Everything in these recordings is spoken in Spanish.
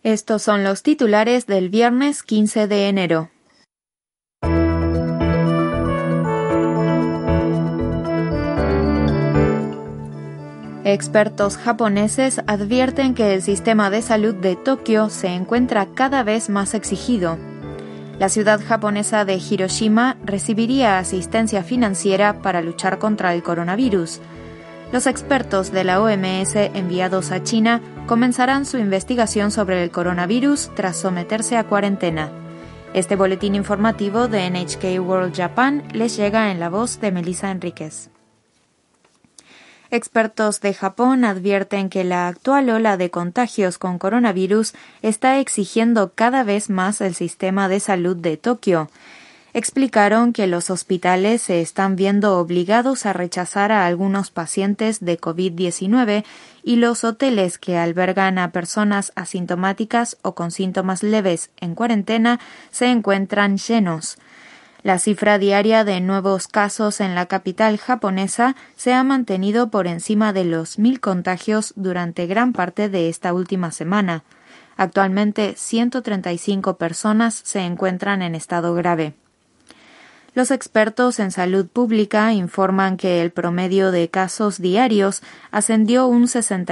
Estos son los titulares del viernes 15 de enero. Expertos japoneses advierten que el sistema de salud de Tokio se encuentra cada vez más exigido. La ciudad japonesa de Hiroshima recibiría asistencia financiera para luchar contra el coronavirus. Los expertos de la OMS enviados a China comenzarán su investigación sobre el coronavirus tras someterse a cuarentena. Este boletín informativo de NHK World Japan les llega en la voz de Melissa Enríquez. Expertos de Japón advierten que la actual ola de contagios con coronavirus está exigiendo cada vez más el sistema de salud de Tokio. Explicaron que los hospitales se están viendo obligados a rechazar a algunos pacientes de COVID-19 y los hoteles que albergan a personas asintomáticas o con síntomas leves en cuarentena se encuentran llenos. La cifra diaria de nuevos casos en la capital japonesa se ha mantenido por encima de los 1.000 contagios durante gran parte de esta última semana. Actualmente, 135 personas se encuentran en estado grave. Los expertos en salud pública informan que el promedio de casos diarios ascendió un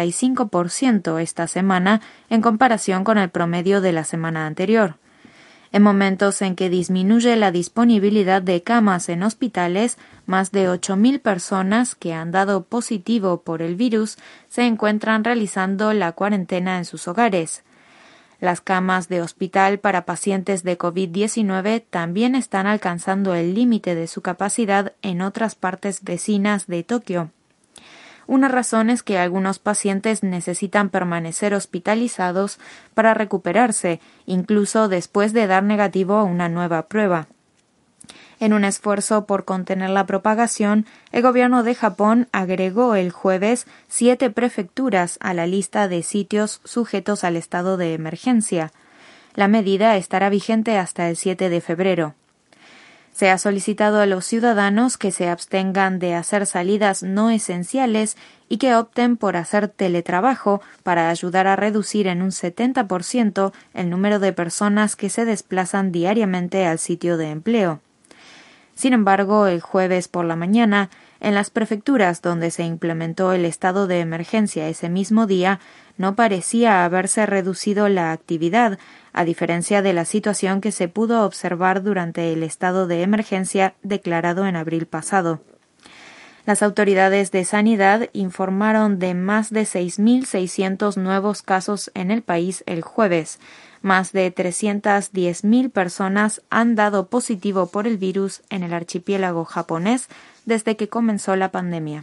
65% esta semana en comparación con el promedio de la semana anterior. En momentos en que disminuye la disponibilidad de camas en hospitales, más de 8.000 personas que han dado positivo por el virus se encuentran realizando la cuarentena en sus hogares. Las camas de hospital para pacientes de COVID-19 también están alcanzando el límite de su capacidad en otras partes vecinas de Tokio. Una razón es que algunos pacientes necesitan permanecer hospitalizados para recuperarse, incluso después de dar negativo a una nueva prueba. En un esfuerzo por contener la propagación, el gobierno de Japón agregó el jueves 7 prefecturas a la lista de sitios sujetos al estado de emergencia. La medida estará vigente hasta el 7 de febrero. Se ha solicitado a los ciudadanos que se abstengan de hacer salidas no esenciales y que opten por hacer teletrabajo para ayudar a reducir en un 70% el número de personas que se desplazan diariamente al sitio de empleo. Sin embargo, el jueves por la mañana, en las prefecturas donde se implementó el estado de emergencia ese mismo día, no parecía haberse reducido la actividad, a diferencia de la situación que se pudo observar durante el estado de emergencia declarado en abril pasado. Las autoridades de sanidad informaron de más de 6.600 nuevos casos en el país el jueves. Más de 310.000 personas han dado positivo por el virus en el archipiélago japonés desde que comenzó la pandemia.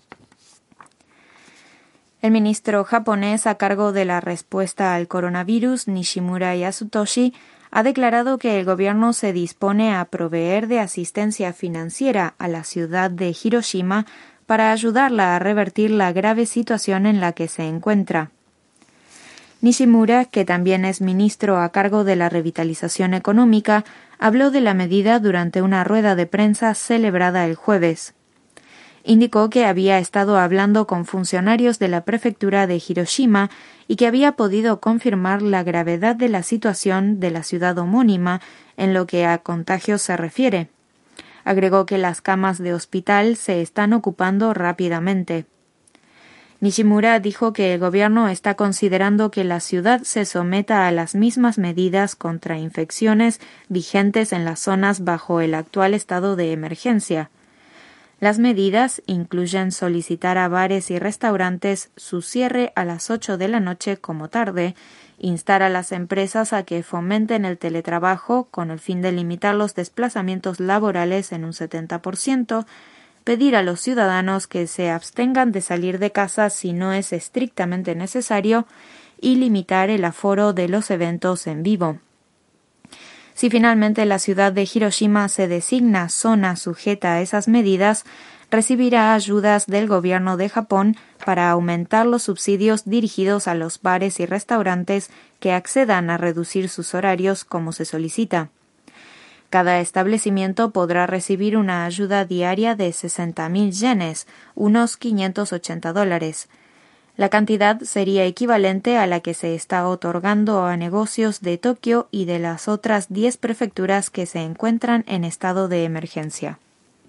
El ministro japonés a cargo de la respuesta al coronavirus, Nishimura Yasutoshi, ha declarado que el gobierno se dispone a proveer de asistencia financiera a la ciudad de Hiroshima para ayudarla a revertir la grave situación en la que se encuentra. Nishimura, que también es ministro a cargo de la revitalización económica, habló de la medida durante una rueda de prensa celebrada el jueves. Indicó que había estado hablando con funcionarios de la prefectura de Hiroshima y que había podido confirmar la gravedad de la situación de la ciudad homónima en lo que a contagios se refiere. Agregó que las camas de hospital se están ocupando rápidamente. Nishimura dijo que el gobierno está considerando que la ciudad se someta a las mismas medidas contra infecciones vigentes en las zonas bajo el actual estado de emergencia. Las medidas incluyen solicitar a bares y restaurantes su cierre a las 8 de la noche como tarde, instar a las empresas a que fomenten el teletrabajo con el fin de limitar los desplazamientos laborales en un 70%, pedir a los ciudadanos que se abstengan de salir de casa si no es estrictamente necesario y limitar el aforo de los eventos en vivo. Si finalmente la ciudad de Hiroshima se designa zona sujeta a esas medidas, recibirá ayudas del gobierno de Japón para aumentar los subsidios dirigidos a los bares y restaurantes que accedan a reducir sus horarios como se solicita. Cada establecimiento podrá recibir una ayuda diaria de 60.000 yenes, unos $580. La cantidad sería equivalente a la que se está otorgando a negocios de Tokio y de las otras 10 prefecturas que se encuentran en estado de emergencia.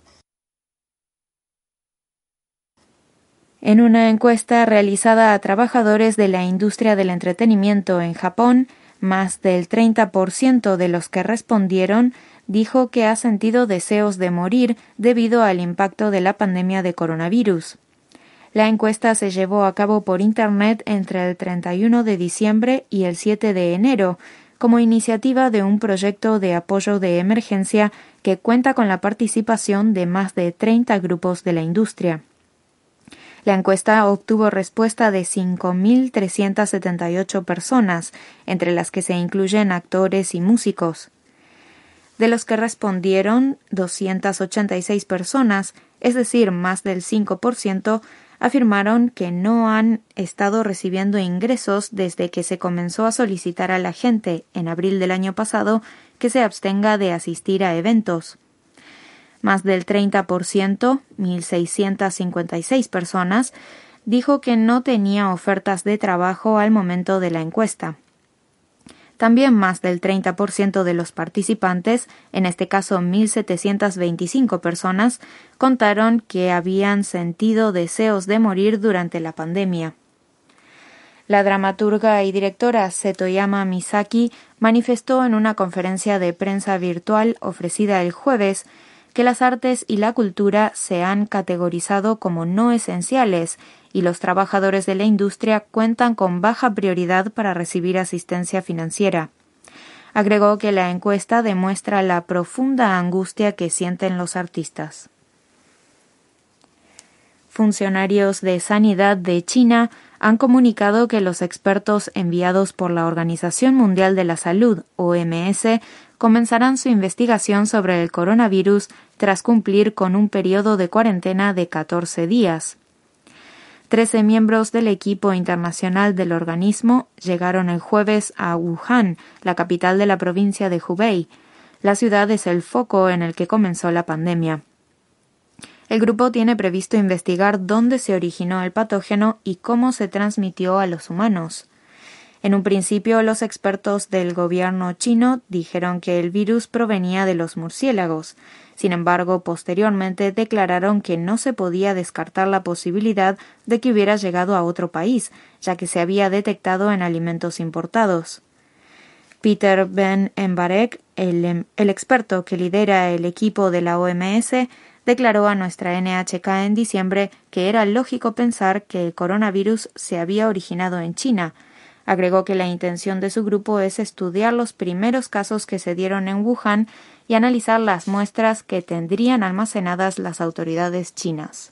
En una encuesta realizada a trabajadores de la industria del entretenimiento en Japón, más del 30% de los que respondieron dijo que ha sentido deseos de morir debido al impacto de la pandemia de coronavirus. La encuesta se llevó a cabo por Internet entre el 31 de diciembre y el 7 de enero, como iniciativa de un proyecto de apoyo de emergencia que cuenta con la participación de más de 30 grupos de la industria. La encuesta obtuvo respuesta de 5.378 personas, entre las que se incluyen actores y músicos. De los que respondieron, 286 personas, es decir, más del 5%, afirmaron que no han estado recibiendo ingresos desde que se comenzó a solicitar a la gente, en abril del año pasado, que se abstenga de asistir a eventos. Más del 30%, 1.656 personas, dijo que no tenía ofertas de trabajo al momento de la encuesta. También más del 30% de los participantes, en este caso 1.725 personas, contaron que habían sentido deseos de morir durante la pandemia. La dramaturga y directora Setoyama Misaki manifestó en una conferencia de prensa virtual ofrecida el jueves que las artes y la cultura se han categorizado como no esenciales y los trabajadores de la industria cuentan con baja prioridad para recibir asistencia financiera. Agregó que la encuesta demuestra la profunda angustia que sienten los artistas. Funcionarios de sanidad de China han comunicado que los expertos enviados por la Organización Mundial de la Salud, OMS, comenzarán su investigación sobre el coronavirus tras cumplir con un periodo de cuarentena de 14 días. 13 miembros del equipo internacional del organismo llegaron el jueves a Wuhan, la capital de la provincia de Hubei. La ciudad es el foco en el que comenzó la pandemia. El grupo tiene previsto investigar dónde se originó el patógeno y cómo se transmitió a los humanos. En un principio, los expertos del gobierno chino dijeron que el virus provenía de los murciélagos. Sin embargo, posteriormente declararon que no se podía descartar la posibilidad de que hubiera llegado a otro país, ya que se había detectado en alimentos importados. Peter Ben Embarek, el experto que lidera el equipo de la OMS, declaró a nuestra NHK en diciembre que era lógico pensar que el coronavirus se había originado en China. Agregó que la intención de su grupo es estudiar los primeros casos que se dieron en Wuhan y analizar las muestras que tendrían almacenadas las autoridades chinas.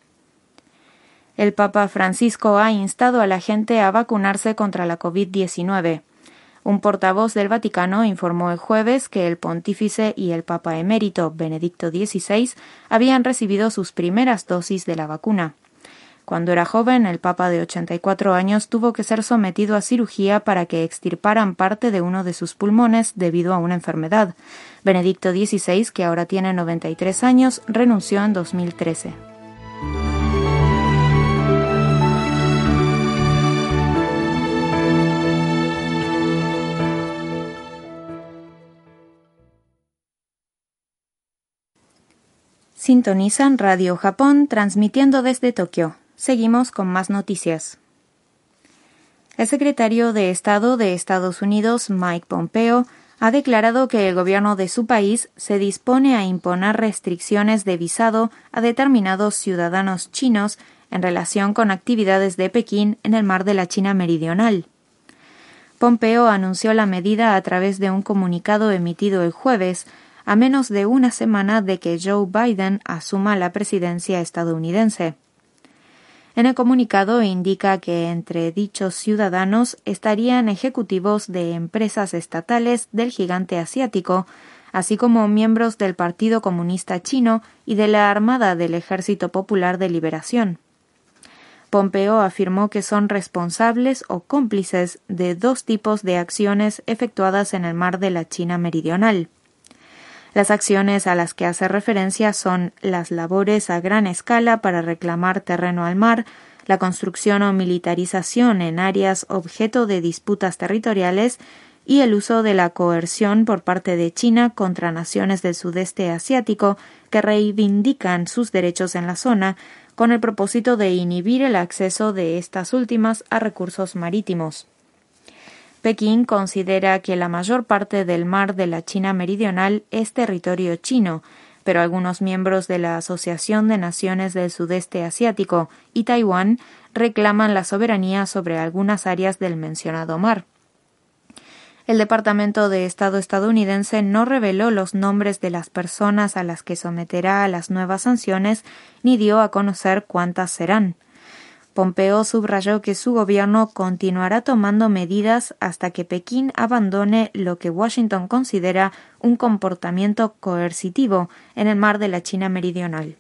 El Papa Francisco ha instado a la gente a vacunarse contra la COVID-19. Un portavoz del Vaticano informó el jueves que el pontífice y el Papa emérito Benedicto XVI habían recibido sus primeras dosis de la vacuna. Cuando era joven, el Papa de 84 años tuvo que ser sometido a cirugía para que extirparan parte de uno de sus pulmones debido a una enfermedad. Benedicto XVI, que ahora tiene 93 años, renunció en 2013. Sintonizan Radio Japón transmitiendo desde Tokio. Seguimos con más noticias. El secretario de Estado de Estados Unidos, Mike Pompeo, ha declarado que el gobierno de su país se dispone a imponer restricciones de visado a determinados ciudadanos chinos en relación con actividades de Pekín en el mar de la China Meridional. Pompeo anunció la medida a través de un comunicado emitido el jueves, a menos de una semana de que Joe Biden asuma la presidencia estadounidense. En el comunicado indica que entre dichos ciudadanos estarían ejecutivos de empresas estatales del gigante asiático, así como miembros del Partido Comunista Chino y de la Armada del Ejército Popular de Liberación. Pompeo afirmó que son responsables o cómplices de dos tipos de acciones efectuadas en el mar de la China Meridional. Las acciones a las que hace referencia son las labores a gran escala para reclamar terreno al mar, la construcción o militarización en áreas objeto de disputas territoriales y el uso de la coerción por parte de China contra naciones del sudeste asiático que reivindican sus derechos en la zona, con el propósito de inhibir el acceso de estas últimas a recursos marítimos. Pekín considera que la mayor parte del mar de la China meridional es territorio chino, pero algunos miembros de la Asociación de Naciones del Sudeste Asiático y Taiwán reclaman la soberanía sobre algunas áreas del mencionado mar. El Departamento de Estado estadounidense no reveló los nombres de las personas a las que someterá a las nuevas sanciones ni dio a conocer cuántas serán. Pompeo subrayó que su gobierno continuará tomando medidas hasta que Pekín abandone lo que Washington considera un comportamiento coercitivo en el mar de la China meridional.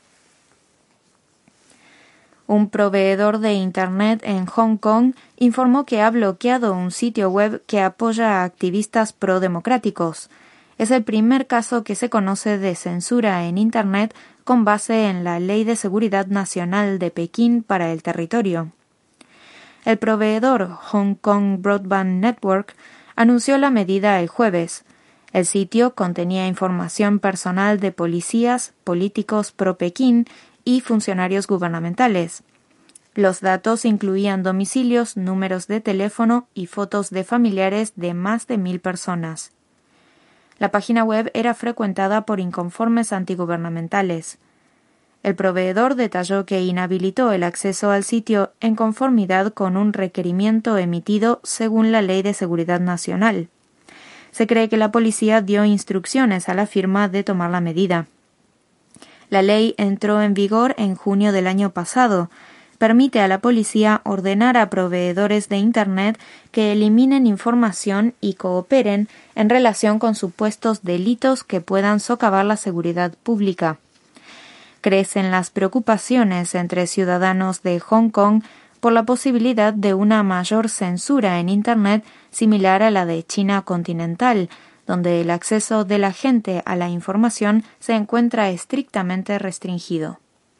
Un proveedor de Internet en Hong Kong informó que ha bloqueado un sitio web que apoya a activistas prodemocráticos. Es el primer caso que se conoce de censura en Internet con base en la Ley de Seguridad Nacional de Pekín para el territorio. El proveedor Hong Kong Broadband Network anunció la medida el jueves. El sitio contenía información personal de policías, políticos pro-Pekín y funcionarios gubernamentales. Los datos incluían domicilios, números de teléfono y fotos de familiares de más de 1,000 personas. La página web era frecuentada por inconformes antigubernamentales. El proveedor detalló que inhabilitó el acceso al sitio en conformidad con un requerimiento emitido según la Ley de Seguridad Nacional. Se cree que la policía dio instrucciones a la firma de tomar la medida. La ley entró en vigor en junio del año pasado. Permite a la policía ordenar a proveedores de Internet que eliminen información y cooperen en relación con supuestos delitos que puedan socavar la seguridad pública. Crecen las preocupaciones entre ciudadanos de Hong Kong por la posibilidad de una mayor censura en Internet similar a la de China continental, donde el acceso de la gente a la información se encuentra estrictamente restringido.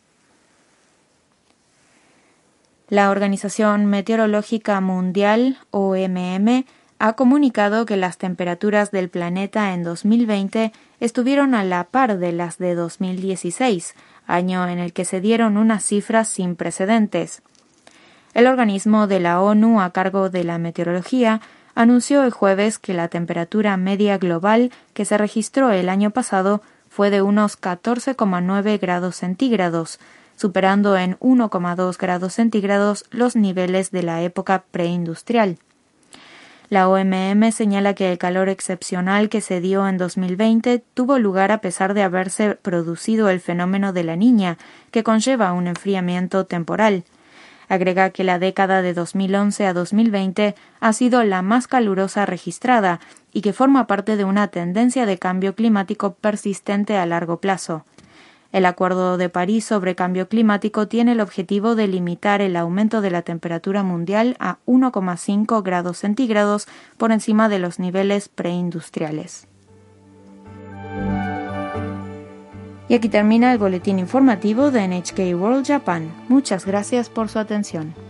La Organización Meteorológica Mundial, OMM, ha comunicado que las temperaturas del planeta en 2020 estuvieron a la par de las de 2016, año en el que se dieron unas cifras sin precedentes. El organismo de la ONU a cargo de la meteorología anunció el jueves que la temperatura media global que se registró el año pasado fue de unos 14,9 grados centígrados, superando en 1,2 grados centígrados los niveles de la época preindustrial. La OMM señala que el calor excepcional que se dio en 2020 tuvo lugar a pesar de haberse producido el fenómeno de la Niña, que conlleva un enfriamiento temporal. Agrega que la década de 2011 a 2020 ha sido la más calurosa registrada y que forma parte de una tendencia de cambio climático persistente a largo plazo. El Acuerdo de París sobre Cambio Climático tiene el objetivo de limitar el aumento de la temperatura mundial a 1,5 grados centígrados por encima de los niveles preindustriales. Y aquí termina el boletín informativo de NHK World Japan. Muchas gracias por su atención.